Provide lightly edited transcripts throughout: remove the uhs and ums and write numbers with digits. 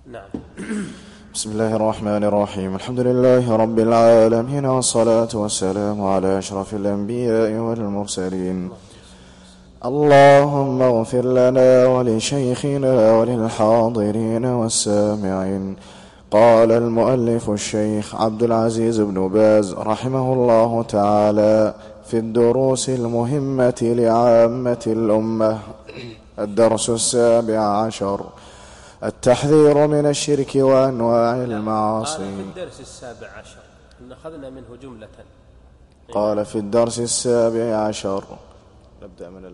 نعم. بسم الله الرحمن الرحيم. الحمد لله رب العالمين، والصلاة والسلام على أشرف الأنبياء والمرسلين. اللهم اغفر لنا ولشيخنا وللحاضرين والسامعين. قال المؤلف الشيخ عبد العزيز بن باز رحمه الله تعالى في الدروس المهمة لعامة الأمة: الدرس 17: التحذير من الشرك وأنواع المعاصي. قال في الدرس 17 أخذنا منه جملة. قال في الدرس 17. نبدأ من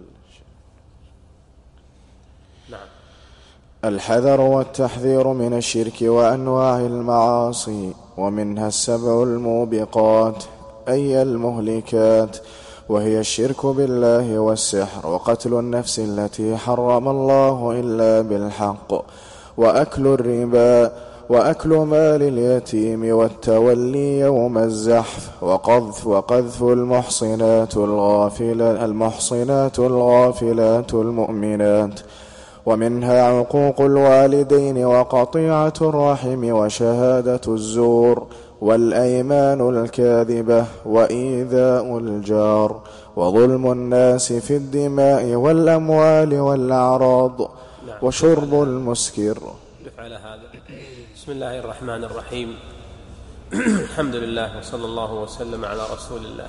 نعم. الحذر والتحذير من الشرك وأنواع المعاصي، ومنها 7 الموبقات أي المهلكات، وهي الشرك بالله والسحر وقتل النفس التي حرم الله إلا بالحق وأكل الربا وأكل مال اليتيم والتولي يوم الزحف وقذف المحصنات الغافلات المؤمنات، ومنها عقوق الوالدين وقطيعة الرحم وشهادة الزور والأيمان الكاذبة وإيذاء الجار وظلم الناس في الدماء والأموال والأعراض وشرب المسكر. على هذا بسم الله الرحمن الرحيم. الحمد لله وصلى الله وسلم على رسول الله.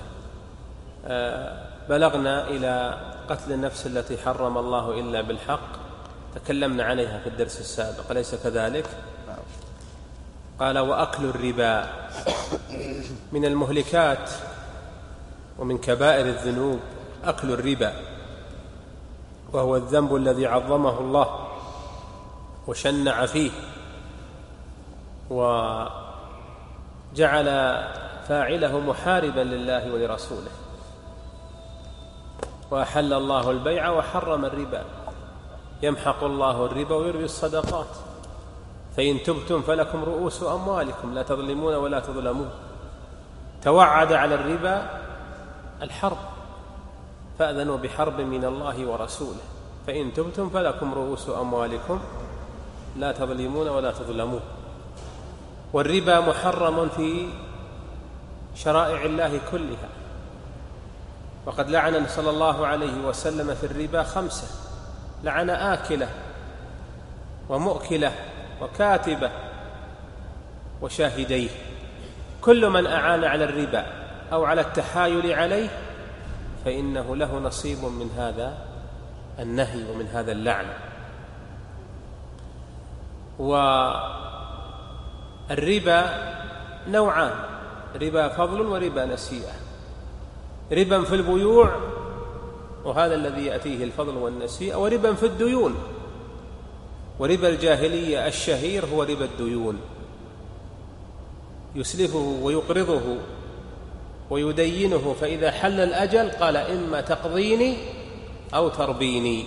بلغنا إلى قتل النفس التي حرم الله إلا بالحق، تكلمنا عليها في الدرس السابق، أليس كذلك؟ قال وأكل الربا من المهلكات ومن كبائر الذنوب أكل الربا، وهو الذنب الذي عظمه الله وشنع فيه وجعل فاعله محاربا لله ولرسوله، وأحل الله البيع وحرم الربا، يمحق الله الربا ويربي الصدقات، فإن تبتم فلكم رؤوس أموالكم لا تظلمون ولا تظلمون. توعد على الربا الحرب، فأذنوا بحرب من الله ورسوله، فإن تبتم فلكم رؤوس أموالكم لا تظلمون ولا تظلمون. والربا محرم في شرائع الله كلها، وقد لعن صلى الله عليه وسلم في الربا 5، لعن آكله ومؤكله وكاتبه وشاهديه. كل من أعان على الربا أو على التحايل عليه فإنه له نصيب من هذا النهي ومن هذا اللعن. والربا نوعان: ربا فضل وربا نسيئة. ربا في البيوع، وهذا الذي يأتيه الفضل والنسيئة، وربا في الديون. وربا الجاهلية الشهير هو ربا الديون، يسلفه ويقرضه ويدينه، فإذا حل الأجل قال إما تقضيني أو تربيني،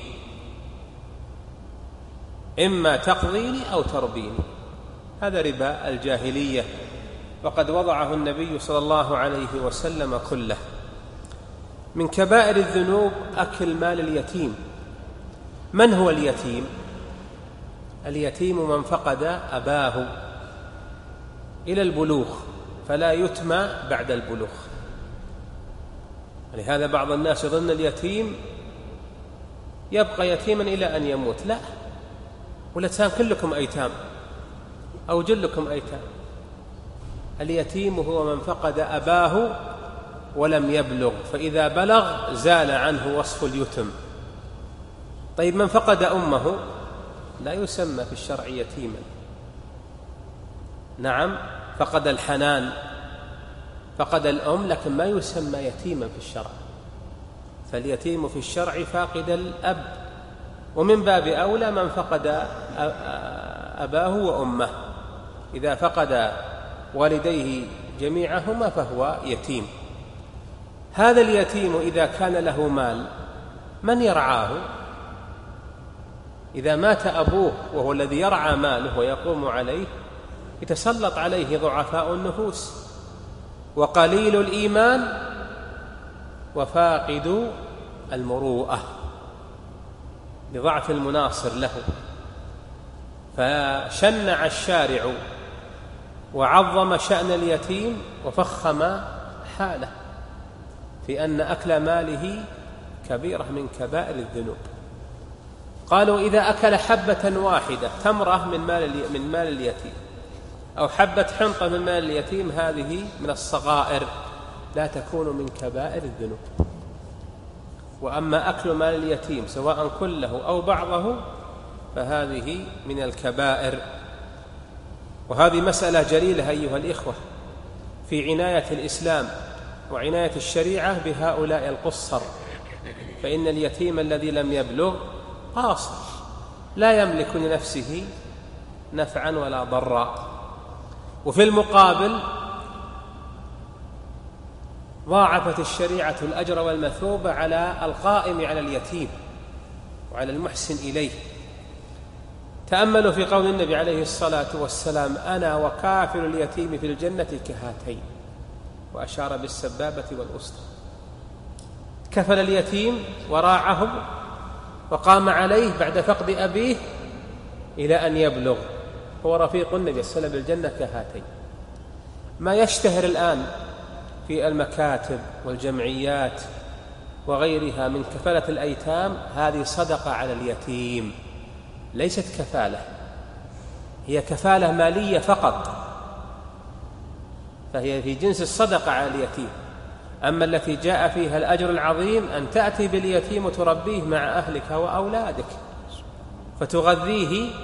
إما تقضيني أو تربيني. هذا ربا الجاهلية، وقد وضعه النبي صلى الله عليه وسلم كله. من كبائر الذنوب أكل مال اليتيم. من هو اليتيم؟ اليتيم من فقد أباه إلى البلوغ فلا يتمى بعد البلوغ. لهذا بعض الناس يظن اليتيم يبقى يتيما إلى أن يموت. لا، والأيتام كلكم أيتام أو جلكم أيتام. اليتيم هو من فقد أباه ولم يبلغ، فإذا بلغ زال عنه وصف اليتم. طيب من فقد أمه لا يسمى في الشرع يتيما. نعم، فقد الحنان، فقد الأم، لكن ما يسمى يتيما في الشرع. فاليتيم في الشرع فاقد الأب، ومن باب أولى من فقد أباه وأمه. إذا فقد والديه جميعهما فهو يتيم. هذا اليتيم إذا كان له مال من يرعاه؟ إذا مات أبوه وهو الذي يرعى ماله ويقوم عليه يتسلط عليه ضعفاء النفوس وقليل الإيمان وفاقد المروءة لضعف المناصر له. فشنع الشارع وعظم شأن اليتيم وفخم حاله في أن أكل ماله كبيرة من كبائر الذنوب. قالوا إذا أكل حبة واحدة تمرة من مال اليتيم أو حبة حنطة من مال اليتيم هذه من الصغائر لا تكون من كبائر الذنوب. وأما أكل مال اليتيم سواء كله أو بعضه فهذه من الكبائر. وهذه مسألة جليلة أيها الإخوة في عناية الإسلام وعناية الشريعة بهؤلاء القصر، فإن اليتيم الذي لم يبلغ قاصر لا يملك لنفسه نفعا ولا ضرا. وفي المقابل ضاعفت الشريعة الأجر والمثوبة على القائم على اليتيم وعلى المحسن إليه. تأملوا في قول النبي عليه الصلاة والسلام: أنا وكافل اليتيم في الجنة كهاتين، وأشار بالسبابة والأسطى. كفل اليتيم وراعه وقام عليه بعد فقد أبيه إلى أن يبلغ، هو رفيق النبي صلى الله عليه وسلم بالجنة كهاتين. ما يشتهر الآن في المكاتب والجمعيات وغيرها من كفالة الأيتام هذه صدقة على اليتيم، ليست كفالة، هي كفالة مالية فقط، فهي في جنس الصدقة على اليتيم. أما التي جاء فيها الأجر العظيم أن تأتي باليتيم وتربيه مع أهلك وأولادك فتغذيه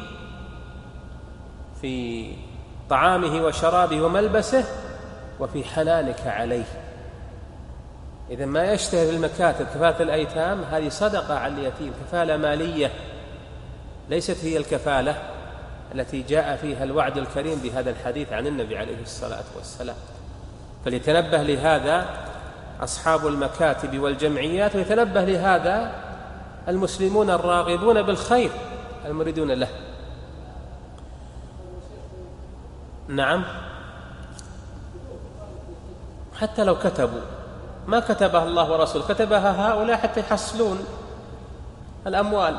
في طعامه وشرابه وملبسه وفي حنانك عليه. إذا ما يشتهر المكاتب كفالة الأيتام هذه صدقة على اليتيم، كفالة مالية، ليست هي الكفالة التي جاء فيها الوعد الكريم بهذا الحديث عن النبي عليه الصلاة والسلام. فليتنبه لهذا أصحاب المكاتب والجمعيات، ويتنبه لهذا المسلمون الراغبون بالخير المريدون له. نعم، حتى لو كتبوا ما كتبها الله ورسوله، كتبها هؤلاء حتى يحصلون الأموال.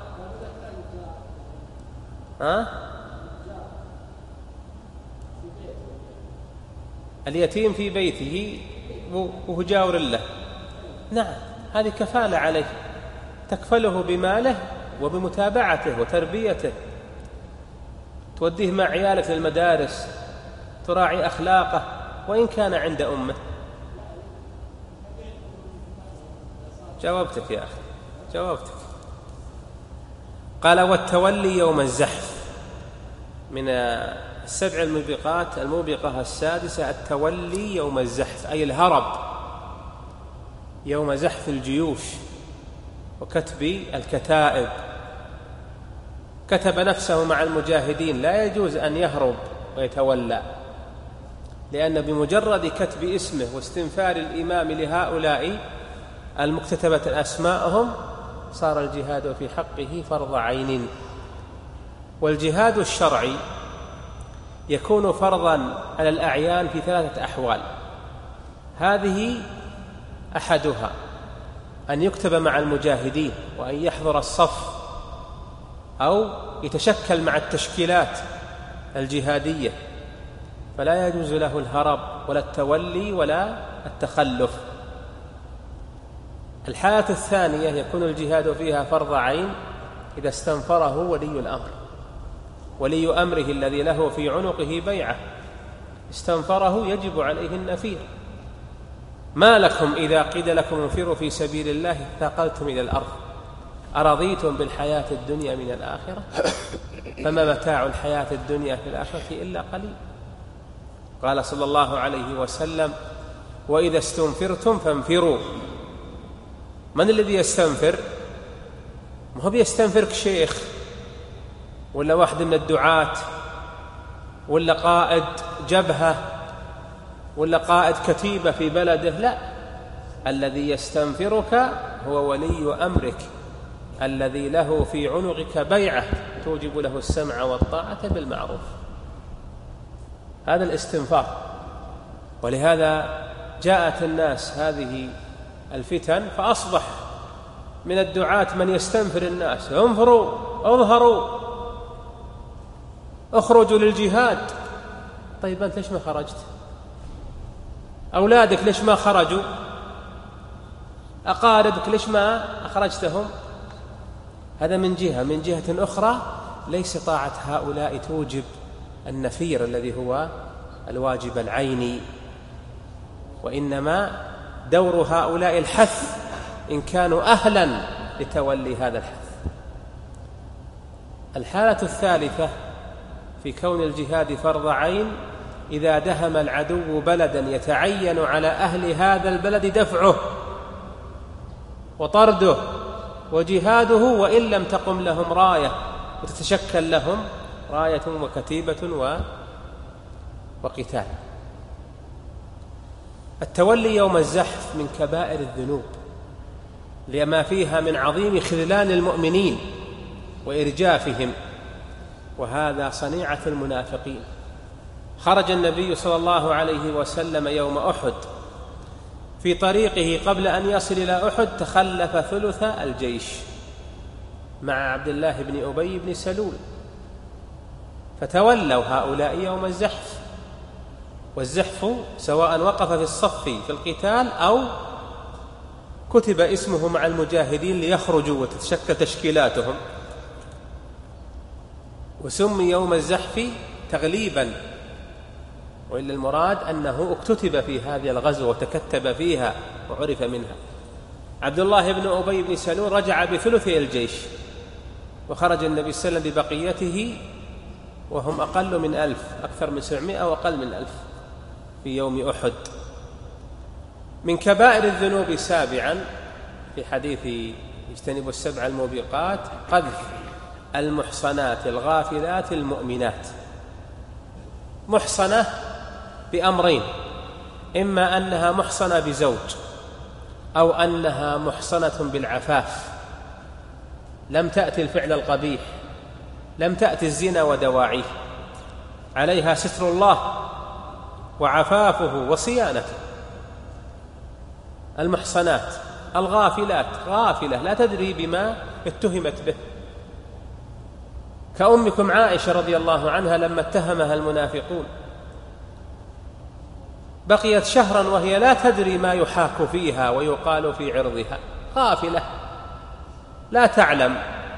اليتيم في بيته وهو جاور له، نعم هذه كفالة عليه، تكفله بماله وبمتابعته وتربيته، توديه مع عيالك للمدارس، تراعي أخلاقه وإن كان عند أمه. جاوبتك يا أخي، جاوبتك. قال: والتولي يوم الزحف. من السبع الموبقات الموبقة السادسة التولي يوم الزحف، أي الهرب يوم زحف الجيوش وكتب الكتائب. كتب نفسه مع المجاهدين، لا يجوز أن يهرب ويتولى، لأن بمجرد كتب اسمه واستنفار الإمام لهؤلاء المكتتبة أسماءهم صار الجهاد في حقه فرض عين. والجهاد الشرعي يكون فرضا على الأعيان في 3 أحوال، هذه أحدها أن يكتب مع المجاهدين وأن يحضر الصف أو يتشكل مع التشكيلات الجهادية، فلا يجوز له الهرب ولا التولي ولا التخلف. الحالة الثانية يكون الجهاد فيها فرض عين إذا استنفره ولي الأمر، ولي أمره الذي له في عنقه بيعة استنفره يجب عليه النفير. ما لكم إذا قيل لكم انفروا في سبيل الله ثاقلتم إلى الأرض أرضيتم بالحياة الدنيا من الآخرة فما متاع الحياة الدنيا في الآخرة إلا قليل. قال صلى الله عليه وسلم: وإذا استنفرتم فانفروا. من الذي يستنفر؟ ما هو بيستنفرك شيخ ولا واحد من الدعاة ولا قائد جبهة ولا قائد كتيبة في بلده، لا، الذي يستنفرك هو ولي أمرك الذي له في عنقك بيعة توجب له السمع والطاعة بالمعروف. هذا الاستنفار. ولهذا جاءت الناس هذه الفتن فأصبح من الدعاة من يستنفر الناس: انفروا اظهروا. اخرجوا للجهاد. طيب أنت ليش ما خرجت؟ أولادك ليش ما خرجوا؟ أقاربك ليش ما أخرجتهم؟ هذا من جهة. من جهة أخرى ليس طاعة هؤلاء توجب النفير الذي هو الواجب العيني، وإنما دور هؤلاء الحث إن كانوا أهلا لتولي هذا الحث. الحالة الثالثة في كون الجهاد فرض عين إذا دهم العدو بلدا يتعين على أهل هذا البلد دفعه وطرده وجهاده، وإن لم تقم لهم راية وتتشكل لهم راية وكتيبة وقتال. التولي يوم الزحف من كبائر الذنوب لما فيها من عظيم خذلان المؤمنين وإرجافهم، وهذا صنيعة المنافقين. خرج النبي صلى الله عليه وسلم يوم أحد، في طريقه قبل أن يصل إلى أحد تخلف ثلث الجيش مع عبد الله بن أبي بن سلول، فتولوا هؤلاء يوم الزحف. والزحف سواء وقف في الصف في القتال أو كتب اسمه مع المجاهدين ليخرجوا وتتشكل تشكيلاتهم، وسمي يوم الزحف تغليبا، وإلا المراد أنه اكتتب في هذه الغزوة وتكتب فيها وعرف منها. عبد الله بن أبي بن سلول رجع بثلثي الجيش، وخرج النبي صلى الله عليه وسلم ببقيته وهم أقل من 1000، أكثر من 700 وأقل من 1000 في يوم أحد. من كبائر الذنوب سابعا في حديث اجتنبوا السبع الموبقات قذف المحصنات الغافلات المؤمنات. محصنة بأمرين: إما أنها محصنة بزوج، أو أنها محصنة بالعفاف، لم تأتي الفعل القبيح، لم تأتي الزنا ودواعيه، عليها ستر الله وعفافه وصيانته. المحصنات الغافلات، غافلة لا تدري بما اتهمت به، كأمكم عائشة رضي الله عنها لما اتهمها المنافقون بقيت شهرا وهي لا تدري ما يحاك فيها ويقال في عرضها، غافلة لا تعلم.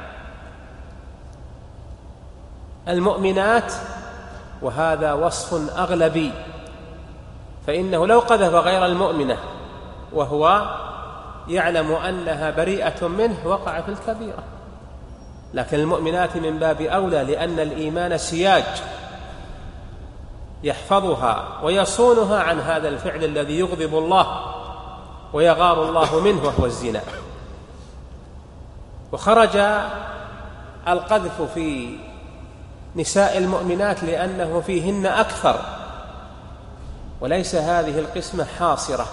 المؤمنات، وهذا وصف أغلبي، فإنه لو قذف غير المؤمنة وهو يعلم أنها بريئة منه وقع في الكبيرة، لكن المؤمنات من باب أولى، لأن الإيمان سياج يحفظها ويصونها عن هذا الفعل الذي يغضب الله ويغار الله منه وهو الزنا. وخرج القذف في نساء المؤمنات لأنه فيهن أكثر، وليس هذه القسمة حاصرة،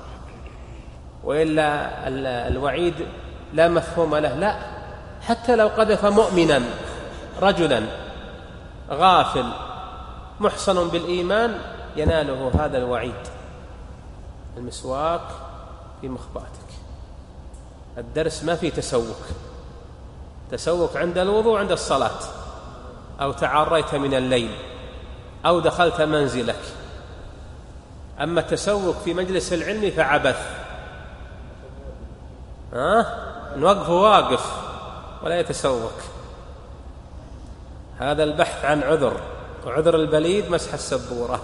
وإلا الوعيد لا مفهوم له. لا، حتى لو قذف مؤمنا رجلا غافل محصن بالإيمان يناله هذا الوعيد. المسواك في مخباتك. الدرس ما في تسوك عند الوضوء عند الصلاة، أو تعريت من الليل، أو دخلت منزلك. أما التسوك في مجلس العلم فعبث، نوقف واقف ولا يتسوك. هذا البحث عن عذر، وعذر البليد مسح السبورة.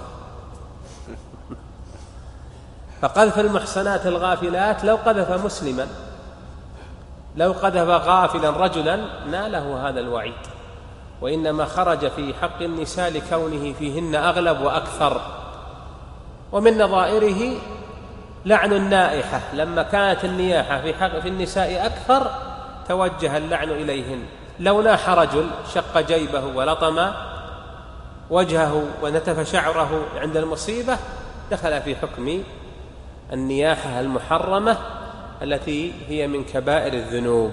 فقذف المحصنات الغافلات لو قذف مسلما، لو قذف غافلا رجلا ناله هذا الوعيد، وإنما خرج في حق النساء لكونه فيهن أغلب وأكثر. ومن نظائره لعن النائحة، لما كانت النياحة في النساء أكثر توجه اللعن إليهن. لو ناح رجل شق جيبه ولطم وجهه ونتف شعره عند المصيبة دخل في حكم النياحة المحرمة التي هي من كبائر الذنوب.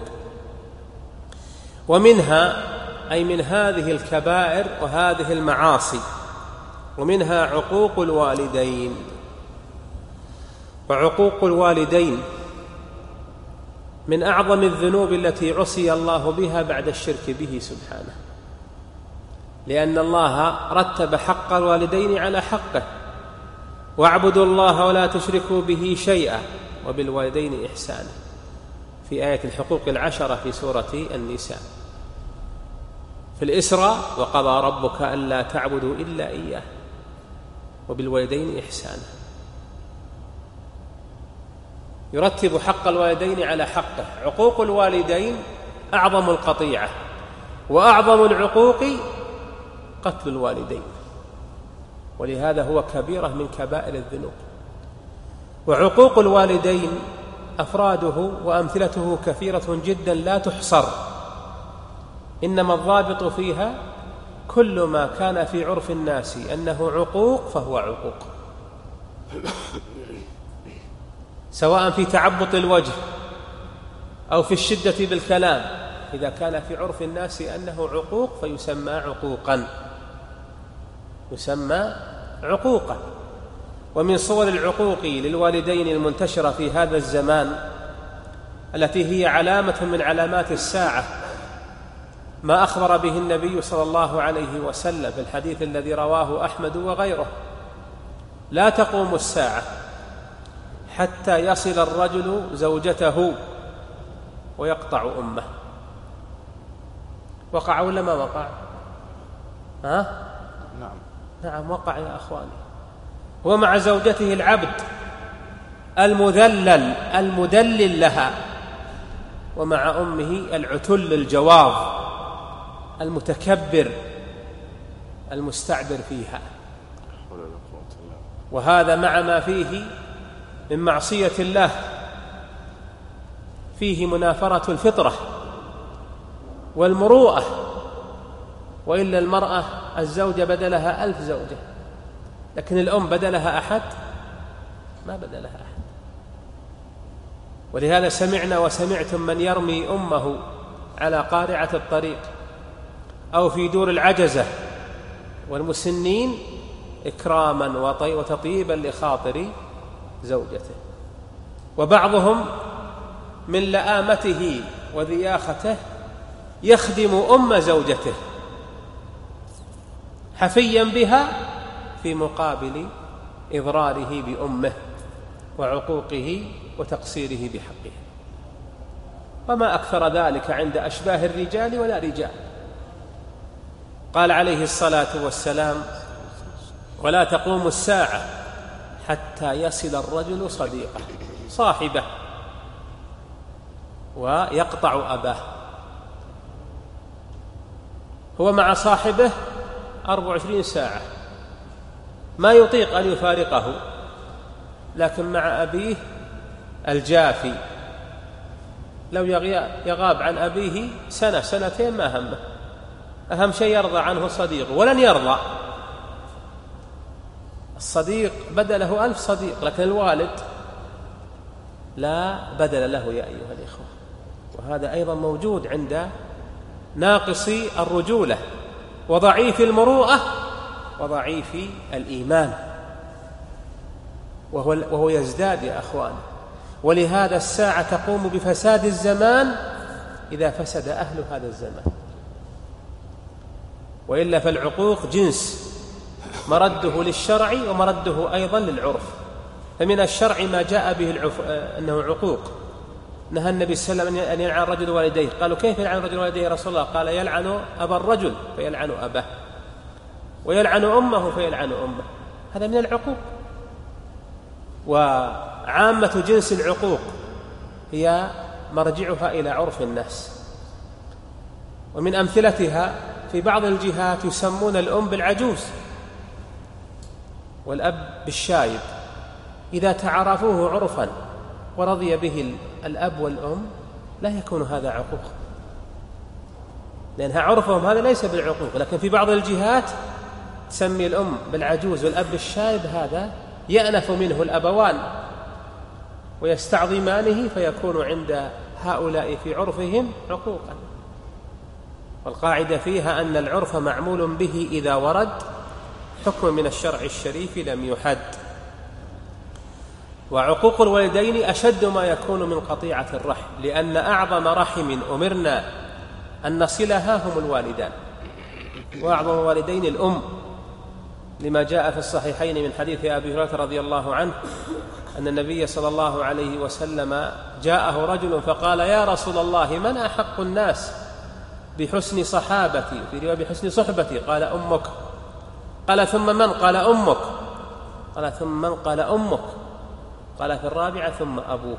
ومنها، أي من هذه الكبائر وهذه المعاصي، ومنها عقوق الوالدين. وعقوق الوالدين من أعظم الذنوب التي عصي الله بها بعد الشرك به سبحانه. لأن الله رتب حق الوالدين على حقه: واعبدوا الله ولا تشركوا به شيئا وبالوالدين إحسانا، في آية الحقوق 10 في سورة النساء. في الإسراء: وقضى ربك ألا تعبدوا إلا إياه وبالوالدين إحسانا. يرتب حق الوالدين على حقه. عقوق الوالدين أعظم القطيعة، وأعظم العقوق قتل الوالدين، ولهذا هو كبيرة من كبائر الذنوب. وعقوق الوالدين أفراده وأمثلته كثيرة جدا لا تحصر، إنما الضابط فيها كل ما كان في عرف الناس أنه عقوق فهو عقوق، سواء في تعبط الوجه أو في الشدة بالكلام. إذا كان في عرف الناس أنه عقوق فيسمى عقوقا، يسمى عقوقا. ومن صور العقوق للوالدين المنتشرة في هذا الزمان التي هي علامة من علامات الساعة ما أخبر به النبي صلى الله عليه وسلم في الحديث الذي رواه أحمد وغيره: لا تقوم الساعة حتى يصل الرجل زوجته ويقطع أمه. وقع ولا ما وقع؟ نعم وقع يا أخواني. هو مع زوجته العبد المدلل لها، ومع أمه العتل الجواظ المتكبر المستعبر فيها. وهذا مع ما فيه من معصية الله، فيه منافرة الفطرة والمروءة. وإلا المرأة الزوجة بدلها 1000 زوجة، لكن الأم بدلها أحد؟ ما بدلها أحد. ولهذا سمعنا وسمعتم من يرمي أمه على قارعة الطريق أو في دور العجزة والمسنين إكراما وتطيبا لخاطر زوجته. وبعضهم من لآمته وذياخته يخدم أم زوجته حفيا بها في مقابل إضراره بأمه وعقوقه وتقصيره بحقها. وما أكثر ذلك عند أشباه الرجال ولا رجال. قال عليه الصلاة والسلام: ولا تقوم الساعة حتى يصل الرجل صديقه صاحبه ويقطع أباه. هو مع صاحبه 24 ساعة، ما يطيق أن يفارقه، لكن مع أبيه الجافي لو يغاب عن أبيه سنة سنتين ما همه، أهم شيء يرضى عنه صديقه، ولن يرضى. الصديق بدله 1000 صديق، لكن الوالد لا بدل له يا أيها الإخوة. وهذا أيضا موجود عند ناقصي الرجولة وضعيف المروءة وضعيف الإيمان، وهو يزداد يا أخوان. ولهذا الساعة تقوم بفساد الزمان إذا فسد أهل هذا الزمان، وإلا فالعقوق جنس مرده للشرع ومرده أيضا للعرف. فمن الشرع ما جاء به أنه عقوق. نهى النبي صلى الله عليه وسلم أن يلعن الرجل والديه. قالوا: كيف يلعن الرجل والديه يا رسول الله؟ قال: يلعن أبا الرجل فيلعن أباه، ويلعن أمه فيلعن أمه. هذا من العقوق. وعامة جنس العقوق هي مرجعها إلى عرف الناس. ومن أمثلتها في بعض الجهات يسمون الأم بالعجوز والأب بالشايب. إذا تعرفوه عرفا ورضي به الأب والأم لا يكون هذا عقوق، لأنها عرفهم هذا ليس بالعقوق. لكن في بعض الجهات تسمي الأم بالعجوز والأب بالشايب، هذا يأنف منه الأبوان ويستعظمانه، فيكون عند هؤلاء في عرفهم عقوقا. والقاعدة فيها أن العرف معمول به إذا ورد حكم من الشرع الشريف لم يحد. وعقوق الوالدين أشد ما يكون من قطيعة الرحم، لأن أعظم رحم أمرنا أن نصلها هم الوالدان. وأعظم والدين الأم، لما جاء في الصحيحين من حديث أبي هريرة رضي الله عنه أن النبي صلى الله عليه وسلم جاءه رجل فقال: يا رسول الله، من أحق الناس بحسن صحابتي، في رواية بحسن صحبتي؟ قال: أمك. قال: ثم من؟ قال: أمك. قال: ثم من؟ قال: أمك. قال: في الرابعة: ثم أبوك.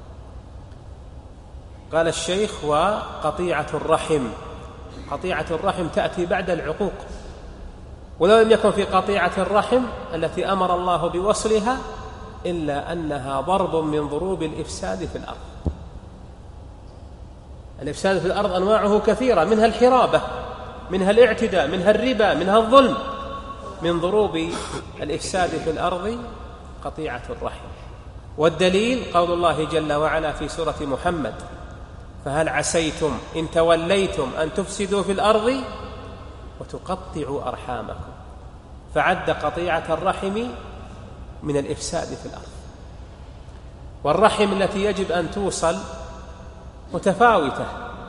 قال الشيخ: وقطيعة الرحم. قطيعة الرحم تأتي بعد العقوق، ولو لم يكن في قطيعة الرحم التي أمر الله بوصلها إلا أنها ضرب من ضروب الإفساد في الأرض. الإفساد في الأرض أنواعه كثيرة، منها الحرابة، منها الاعتداء، منها الربا، منها الظلم. من ضروب الإفساد في الأرض قطيعة الرحم. والدليل قول الله جل وعلا في سورة محمد: فهل عسيتم إن توليتم أن تفسدوا في الأرض وتقطعوا أرحامكم. فعد قطيعة الرحم من الإفساد في الأرض. والرحم التي يجب أن توصل متفاوتة،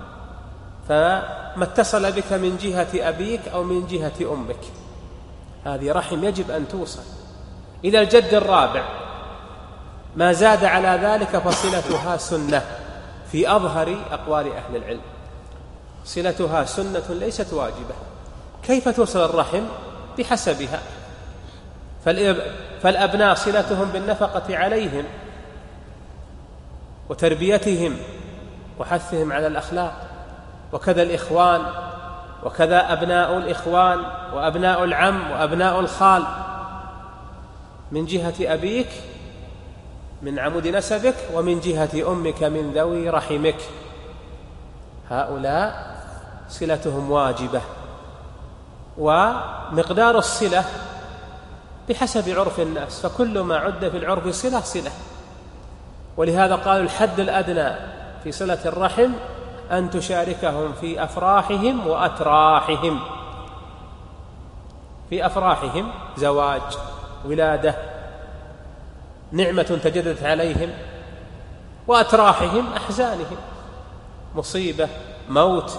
فما اتصل بك من جهة أبيك أو من جهة أمك هذه رحم يجب أن توصل. إذا الجد الرابع ما زاد على ذلك فصلتها سنة في أظهر أقوال أهل العلم. صلتها سنة ليست واجبة. كيف توصل الرحم؟ بحسبها. فالأبناء صلتهم بالنفقة عليهم وتربيتهم وحثهم على الأخلاق، وكذا الإخوان، وكذا أبناء الإخوان وأبناء العم وأبناء الخال من جهة أبيك من عمود نسبك، ومن جهة أمك من ذوي رحمك. هؤلاء صلتهم واجبة، ومقدار الصلة بحسب عرف الناس، فكل ما عد في العرف صلة صلة. ولهذا قالوا الحد الأدنى في صلة الرحم أن تشاركهم في أفراحهم وأتراحهم. في أفراحهم زواج، ولادة، نعمة تجددت عليهم، وأتراحهم أحزانهم، مصيبة، موت.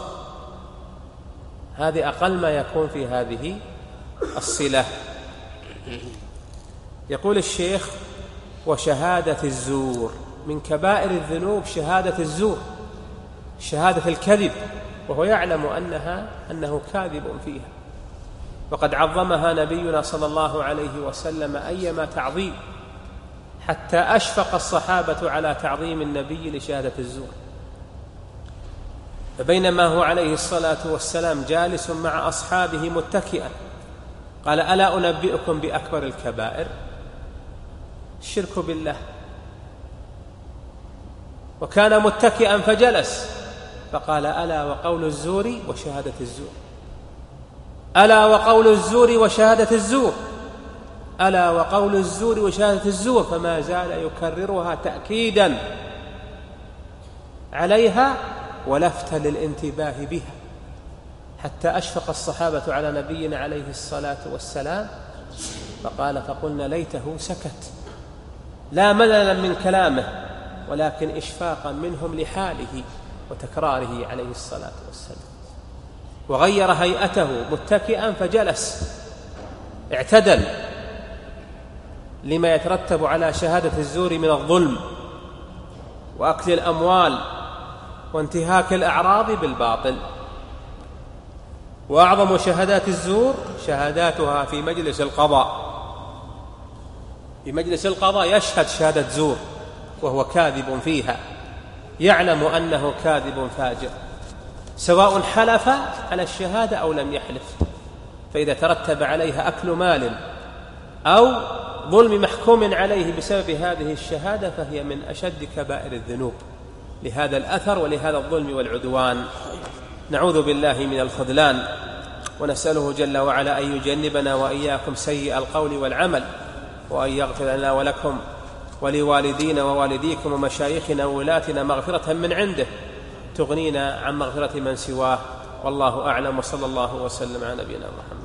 هذه أقل ما يكون في هذه الصلة. يقول الشيخ: وشهادة الزور. من كبائر الذنوب شهادة الزور، شهادة الكذب، وهو يعلم أنه كاذب فيها، وقد عظمها نبينا صلى الله عليه وسلم أيما تعظيم، حتى أشفق الصحابة على تعظيم النبي لشهادة الزور. فبينما هو عليه الصلاة والسلام جالس مع أصحابه متكئا قال: ألا أنبئكم بأكبر الكبائر؟ الشرك بالله. وكان متكئا فجلس فقال: ألا وقول الزور وشهادة الزور، ألا وقول الزور وشهادة الزور، ألا وقول الزور وشهادة الزور. فما زال يكررها تأكيدا عليها ولفتا للانتباه بها، حتى أشفق الصحابة على نبينا عليه الصلاة والسلام فقال: فقلنا ليته سكت، لا مللا من كلامه، ولكن إشفاقا منهم لحاله وتكراره عليه الصلاة والسلام. وغير هيئته متكئا فجلس، اعتدل، لما يترتب على شهادة الزور من الظلم وأكل الأموال وانتهاك الأعراض بالباطل. وأعظم شهادات الزور شهاداتها في مجلس القضاء. في مجلس القضاء يشهد شهادة زور وهو كاذب فيها، يعلم أنه كاذب فاجر، سواء حلف على الشهادة أو لم يحلف. فإذا ترتب عليها أكل مال أو ظلم محكوم عليه بسبب هذه الشهادة فهي من أشد كبائر الذنوب، لهذا الأثر ولهذا الظلم والعدوان. نعوذ بالله من الخذلان، ونسأله جل وعلا أن يجنبنا وإياكم سيء القول والعمل، وأن يغفر لنا ولكم ولوالدينا ووالديكم ومشايخنا وولاتنا مغفرة من عنده تغنينا عن مغفرة من سواه. والله أعلم، وصلى الله وسلم على نبينا محمد.